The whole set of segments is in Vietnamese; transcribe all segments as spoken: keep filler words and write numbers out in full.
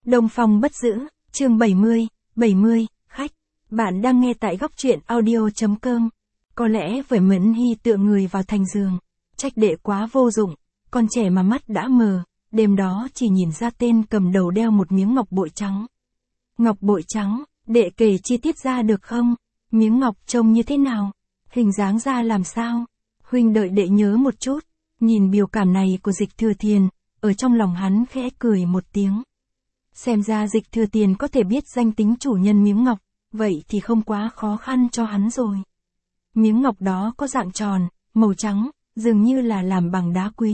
Đông Phong bất giữ, chương bảy mươi, bảy mươi, khách. Bạn đang nghe tại góc truyện audio chấm com. Có lẽ với Mẫn Hy tựa người vào thành giường. Trách đệ quá vô dụng, con trẻ mà mắt đã mờ, đêm đó chỉ nhìn ra tên cầm đầu đeo một miếng ngọc bội trắng. Ngọc bội trắng, đệ kể chi tiết ra được không? Miếng ngọc trông như thế nào? Hình dáng ra làm sao? Huynh đợi đệ nhớ một chút. Nhìn biểu cảm này của Dịch Thừa Tiền, ở trong lòng hắn khẽ cười một tiếng. Xem ra Dịch Thừa Tiền có thể biết danh tính chủ nhân miếng ngọc, vậy thì không quá khó khăn cho hắn rồi. Miếng ngọc đó có dạng tròn, màu trắng, dường như là làm bằng đá quý.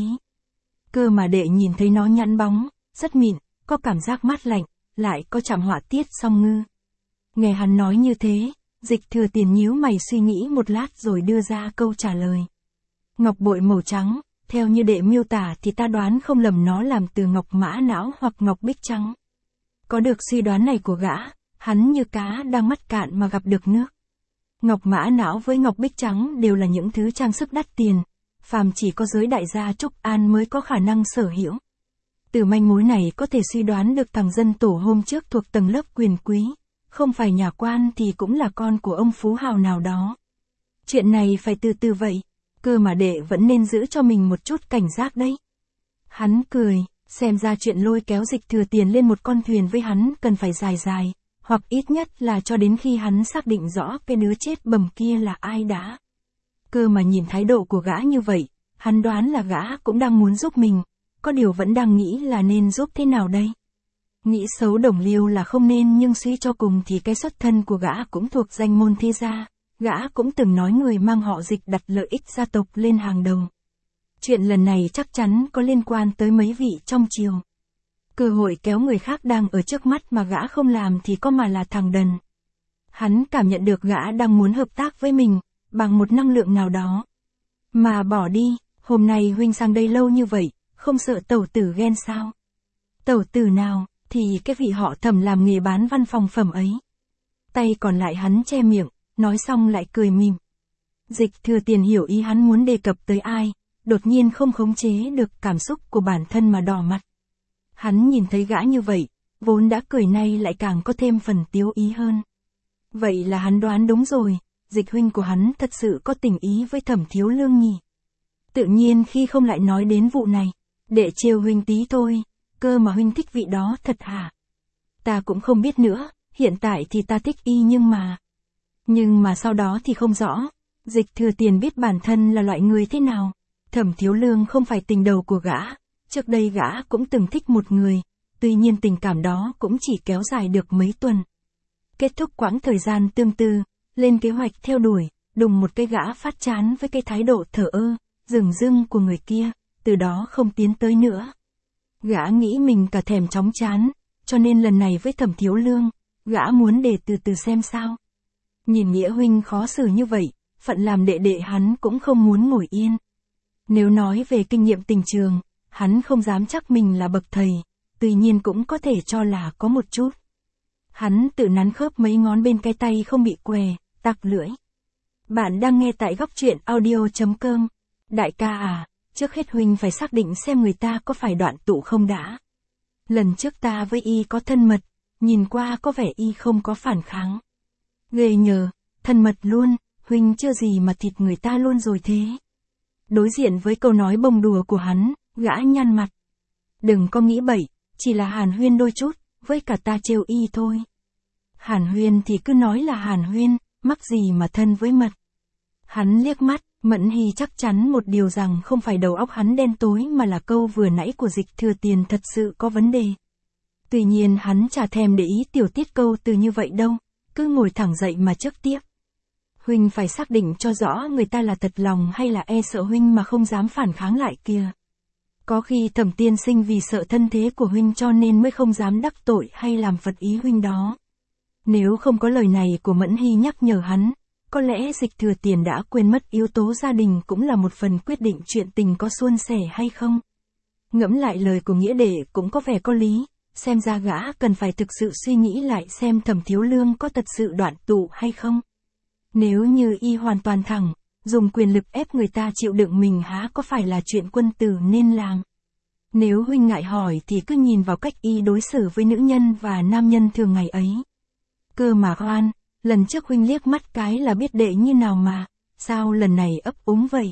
Cơ mà đệ nhìn thấy nó nhẵn bóng, rất mịn, có cảm giác mát lạnh, lại có chạm họa tiết song ngư. Nghe hắn nói như thế, Dịch Thừa Tiền nhíu mày suy nghĩ một lát rồi đưa ra câu trả lời. Ngọc bội màu trắng, theo như đệ miêu tả thì ta đoán không lầm nó làm từ ngọc mã não hoặc ngọc bích trắng. Có được suy đoán này của gã, hắn như cá đang mắc cạn mà gặp được nước. Ngọc mã não với ngọc bích trắng đều là những thứ trang sức đắt tiền, phàm chỉ có giới đại gia Trúc An mới có khả năng sở hữu. Từ manh mối này có thể suy đoán được thằng dân tổ hôm trước thuộc tầng lớp quyền quý, không phải nhà quan thì cũng là con của ông phú hào nào đó. Chuyện này phải từ từ vậy, cơ mà đệ vẫn nên giữ cho mình một chút cảnh giác đấy. Hắn cười, xem ra chuyện lôi kéo Dịch Thừa Tiền lên một con thuyền với hắn cần phải dài dài, hoặc ít nhất là cho đến khi hắn xác định rõ cái đứa chết bầm kia là ai đã. Cơ mà nhìn thái độ của gã như vậy, hắn đoán là gã cũng đang muốn giúp mình, có điều vẫn đang nghĩ là nên giúp thế nào đây. Nghĩ xấu đồng liêu là không nên, nhưng suy cho cùng thì cái xuất thân của gã cũng thuộc danh môn thế gia, gã cũng từng nói người mang họ Dịch đặt lợi ích gia tộc lên hàng đầu. Chuyện lần này chắc chắn có liên quan tới mấy vị trong triều. Cơ hội kéo người khác đang ở trước mắt mà gã không làm thì có mà là thằng đần. Hắn cảm nhận được gã đang muốn hợp tác với mình, bằng một năng lượng nào đó. Mà bỏ đi, hôm nay huynh sang đây lâu như vậy, không sợ tẩu tử ghen sao? Tẩu tử nào, thì cái vị họ Thẩm làm nghề bán văn phòng phẩm ấy. Tay còn lại hắn che miệng, nói xong lại cười mỉm. Dịch Thừa Tiền hiểu ý hắn muốn đề cập tới ai, đột nhiên không khống chế được cảm xúc của bản thân mà đỏ mặt. Hắn nhìn thấy gã như vậy, vốn đã cười nay lại càng có thêm phần tiếu ý hơn. Vậy là hắn đoán đúng rồi, Dịch huynh của hắn thật sự có tình ý với Thẩm thiếu lương nhỉ. Tự nhiên khi không lại nói đến vụ này, đệ trêu huynh tí thôi, cơ mà huynh thích vị đó thật hả? Ta cũng không biết nữa, hiện tại thì ta thích y nhưng mà... Nhưng mà sau đó thì không rõ, Dịch Thừa Tiền biết bản thân là loại người thế nào. Thẩm thiếu lương không phải tình đầu của gã, trước đây gã cũng từng thích một người, tuy nhiên tình cảm đó cũng chỉ kéo dài được mấy tuần. Kết thúc quãng thời gian tương tư, lên kế hoạch theo đuổi, đùng một cái gã phát chán với cái thái độ thờ ơ, dửng dưng của người kia, từ đó không tiến tới nữa. Gã nghĩ mình cả thèm chóng chán, cho nên lần này với Thẩm thiếu lương, gã muốn để từ từ xem sao. Nhìn Nghĩa huynh khó xử như vậy, phận làm đệ đệ hắn cũng không muốn ngồi yên. Nếu nói về kinh nghiệm tình trường, hắn không dám chắc mình là bậc thầy, tuy nhiên cũng có thể cho là có một chút. Hắn tự nắn khớp mấy ngón bên cái tay không bị què, tặc lưỡi. Bạn đang nghe tại góc truyện audio chấm com. Đại ca à, trước hết huynh phải xác định xem người ta có phải đoạn tụ không đã. Lần trước ta với y có thân mật, nhìn qua có vẻ y không có phản kháng. Ghê nhờ, thân mật luôn, huynh chưa gì mà thịt người ta luôn rồi thế. Đối diện với câu nói bông đùa của hắn, gã nhăn mặt. Đừng có nghĩ bậy, chỉ là hàn huyên đôi chút, với cả ta trêu y thôi. Hàn huyên thì cứ nói là hàn huyên, mắc gì mà thân với mật. Hắn liếc mắt, Mẫn Hy chắc chắn một điều rằng không phải đầu óc hắn đen tối mà là câu vừa nãy của Dịch Thừa Tiền thật sự có vấn đề. Tuy nhiên hắn chả thèm để ý tiểu tiết câu từ như vậy đâu, cứ ngồi thẳng dậy mà trước tiếp. Huynh phải xác định cho rõ người ta là thật lòng hay là e sợ huynh mà không dám phản kháng lại kia. Có khi Thẩm tiên sinh vì sợ thân thế của huynh cho nên mới không dám đắc tội hay làm phật ý huynh đó. Nếu không có lời này của Mẫn Hy nhắc nhở hắn, có lẽ Dịch Thừa Tiền đã quên mất yếu tố gia đình cũng là một phần quyết định chuyện tình có suôn sẻ hay không. Ngẫm lại lời của Nghĩa đệ cũng có vẻ có lý, xem ra gã cần phải thực sự suy nghĩ lại xem Thẩm thiếu lương có thật sự đoạn tụ hay không. Nếu như y hoàn toàn thẳng, dùng quyền lực ép người ta chịu đựng mình há có phải là chuyện quân tử nên làm. Nếu huynh ngại hỏi thì cứ nhìn vào cách y đối xử với nữ nhân và nam nhân thường ngày ấy. Cơ mà Hoan, lần trước huynh liếc mắt cái là biết đệ như nào mà, sao lần này ấp úng vậy?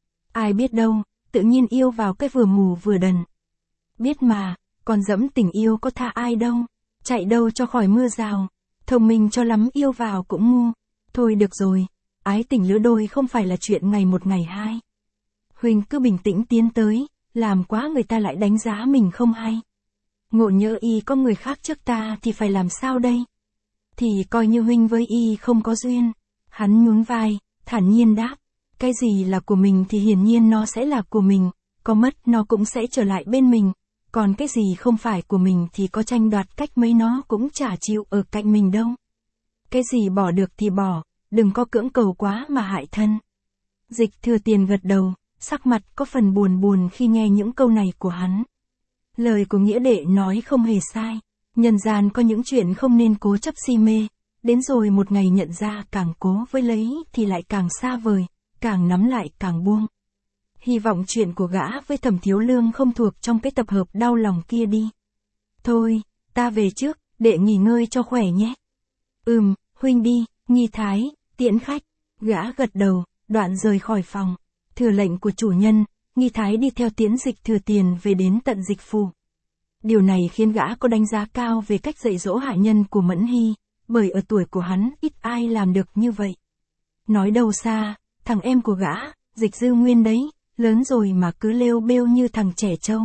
Ai biết đâu, tự nhiên yêu vào cái vừa mù vừa đần. Biết mà, còn dẫm tình yêu có tha ai đâu, chạy đâu cho khỏi mưa rào, thông minh cho lắm yêu vào cũng ngu. Thôi được rồi, ái tình lứa đôi không phải là chuyện ngày một ngày hai. Huynh cứ bình tĩnh tiến tới, làm quá người ta lại đánh giá mình không hay. Ngộ nhỡ y có người khác trước ta thì phải làm sao đây? Thì coi như huynh với y không có duyên. Hắn nhún vai, thản nhiên đáp. Cái gì là của mình thì hiển nhiên nó sẽ là của mình, có mất nó cũng sẽ trở lại bên mình. Còn cái gì không phải của mình thì có tranh đoạt cách mấy nó cũng chả chịu ở cạnh mình đâu. Cái gì bỏ được thì bỏ, đừng có cưỡng cầu quá mà hại thân. Dịch Thừa Tiền gật đầu, sắc mặt có phần buồn buồn khi nghe những câu này của hắn. Lời của nghĩa đệ nói không hề sai, nhân gian có những chuyện không nên cố chấp si mê, đến rồi một ngày nhận ra càng cố với lấy thì lại càng xa vời, càng nắm lại càng buông. Hy vọng chuyện của gã với Thẩm Thiếu Lương không thuộc trong cái tập hợp đau lòng kia đi. Thôi, ta về trước, đệ nghỉ ngơi cho khỏe nhé. Ừm, huynh đi, Nghi Thái, tiễn khách. Gã gật đầu, đoạn rời khỏi phòng. Thừa lệnh của chủ nhân, Nghi Thái đi theo tiễn Dịch Thừa Tiền về đến tận dịch phủ. Điều này khiến gã có đánh giá cao về cách dạy dỗ hạ nhân của Mẫn Hy, bởi ở tuổi của hắn ít ai làm được như vậy. Nói đâu xa, thằng em của gã, Dịch Dư Nguyên đấy, lớn rồi mà cứ lêu bêu như thằng trẻ trâu.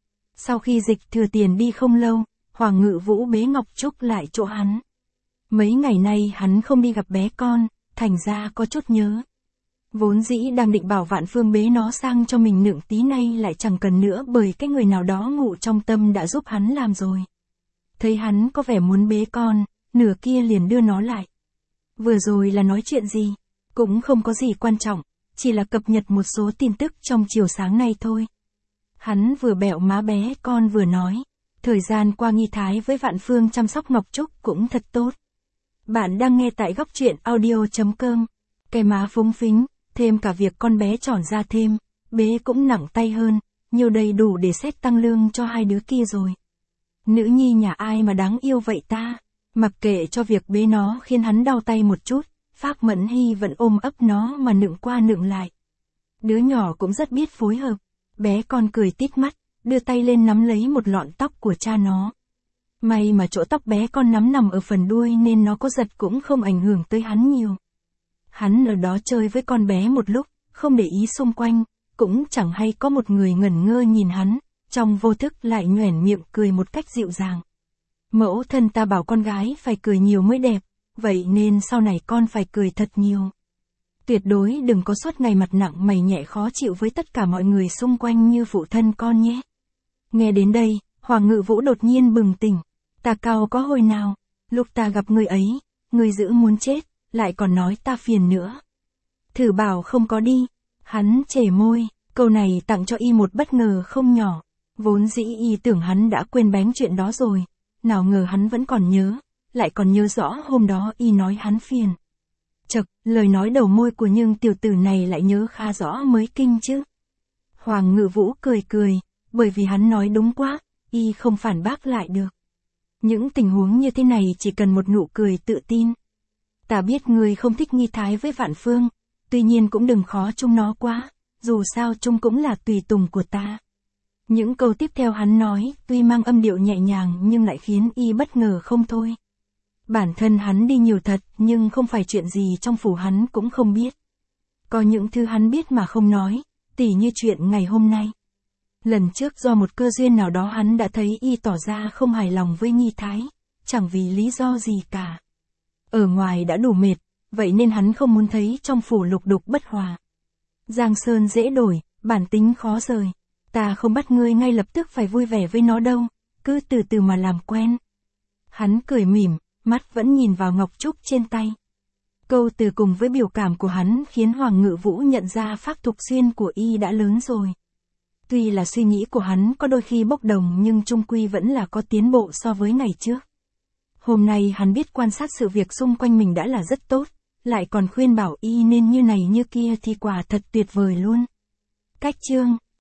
Sau khi Dịch Thừa Tiền đi không lâu, Hoàng Ngự Vũ bế Ngọc Trúc lại chỗ hắn. Mấy ngày nay hắn không đi gặp bé con, thành ra có chút nhớ. Vốn dĩ đang định bảo Vạn Phương bế nó sang cho mình nựng tí nay lại chẳng cần nữa bởi cái người nào đó ngụ trong tâm đã giúp hắn làm rồi. Thấy hắn có vẻ muốn bế con, nửa kia liền đưa nó lại. Vừa rồi là nói chuyện gì? Cũng không có gì quan trọng, chỉ là cập nhật một số tin tức trong chiều sáng nay thôi. Hắn vừa bẹo má bé con vừa nói, thời gian qua Nghi Thái với Vạn Phương chăm sóc Ngọc Trúc cũng thật tốt. Bạn đang nghe tại góc truyện audio chấm com. Cái má phúng phính, thêm cả việc con bé tròn ra thêm, bế cũng nặng tay hơn, nhiều đầy đủ để xét tăng lương cho hai đứa kia rồi. Nữ nhi nhà ai mà đáng yêu vậy ta? Mặc kệ cho việc bế nó khiến hắn đau tay một chút, Phác Mẫn Hy vẫn ôm ấp nó mà nựng qua nựng lại. Đứa nhỏ cũng rất biết phối hợp, bé con cười tít mắt, đưa tay lên nắm lấy một lọn tóc của cha nó. May mà chỗ tóc bé con nắm nằm ở phần đuôi nên nó có giật cũng không ảnh hưởng tới hắn nhiều. Hắn ở đó chơi với con bé một lúc, không để ý xung quanh, cũng chẳng hay có một người ngẩn ngơ nhìn hắn, trong vô thức lại nhoẻn miệng cười một cách dịu dàng. Mẫu thân ta bảo con gái phải cười nhiều mới đẹp, vậy nên sau này con phải cười thật nhiều. Tuyệt đối đừng có suốt ngày mặt nặng mày nhẹ khó chịu với tất cả mọi người xung quanh như phụ thân con nhé. Nghe đến đây, Hoàng Ngự Vũ đột nhiên bừng tỉnh. Ta cao có hồi nào, lúc ta gặp người ấy, người giữ muốn chết, lại còn nói ta phiền nữa. Thử bảo không có đi. Hắn chề môi, câu này tặng cho y một bất ngờ không nhỏ. Vốn dĩ y tưởng hắn đã quên bén chuyện đó rồi, nào ngờ hắn vẫn còn nhớ, lại còn nhớ rõ hôm đó y nói hắn phiền. Chật, lời nói đầu môi của nhưng tiểu tử này lại nhớ khá rõ mới kinh chứ. Hoàng Ngự Vũ cười cười, bởi vì hắn nói đúng quá, y không phản bác lại được. Những tình huống như thế này chỉ cần một nụ cười tự tin. Ta biết người không thích Nghi Thái với Vạn Phương, tuy nhiên cũng đừng khó chung nó quá, dù sao chung cũng là tùy tùng của ta. Những câu tiếp theo hắn nói, tuy mang âm điệu nhẹ nhàng nhưng lại khiến y bất ngờ không thôi. Bản thân hắn đi nhiều thật, nhưng không phải chuyện gì trong phủ hắn cũng không biết. Có những thứ hắn biết mà không nói, tỉ như chuyện ngày hôm nay. Lần trước do một cơ duyên nào đó hắn đã thấy y tỏ ra không hài lòng với Nghi Thái, chẳng vì lý do gì cả. Ở ngoài đã đủ mệt, vậy nên hắn không muốn thấy trong phủ lục đục bất hòa. Giang sơn dễ đổi, bản tính khó rời. Ta không bắt ngươi ngay lập tức phải vui vẻ với nó đâu, cứ từ từ mà làm quen. Hắn cười mỉm, mắt vẫn nhìn vào ngọc trúc trên tay. Câu từ cùng với biểu cảm của hắn khiến Hoàng Ngự Vũ nhận ra Phác Thục Xuyên của y đã lớn rồi. Tuy là suy nghĩ của hắn có đôi khi bốc đồng nhưng chung quy vẫn là có tiến bộ so với ngày trước. Hôm nay hắn biết quan sát sự việc xung quanh mình đã là rất tốt, lại còn khuyên bảo y nên như này như kia thì quả thật tuyệt vời luôn. Cách chương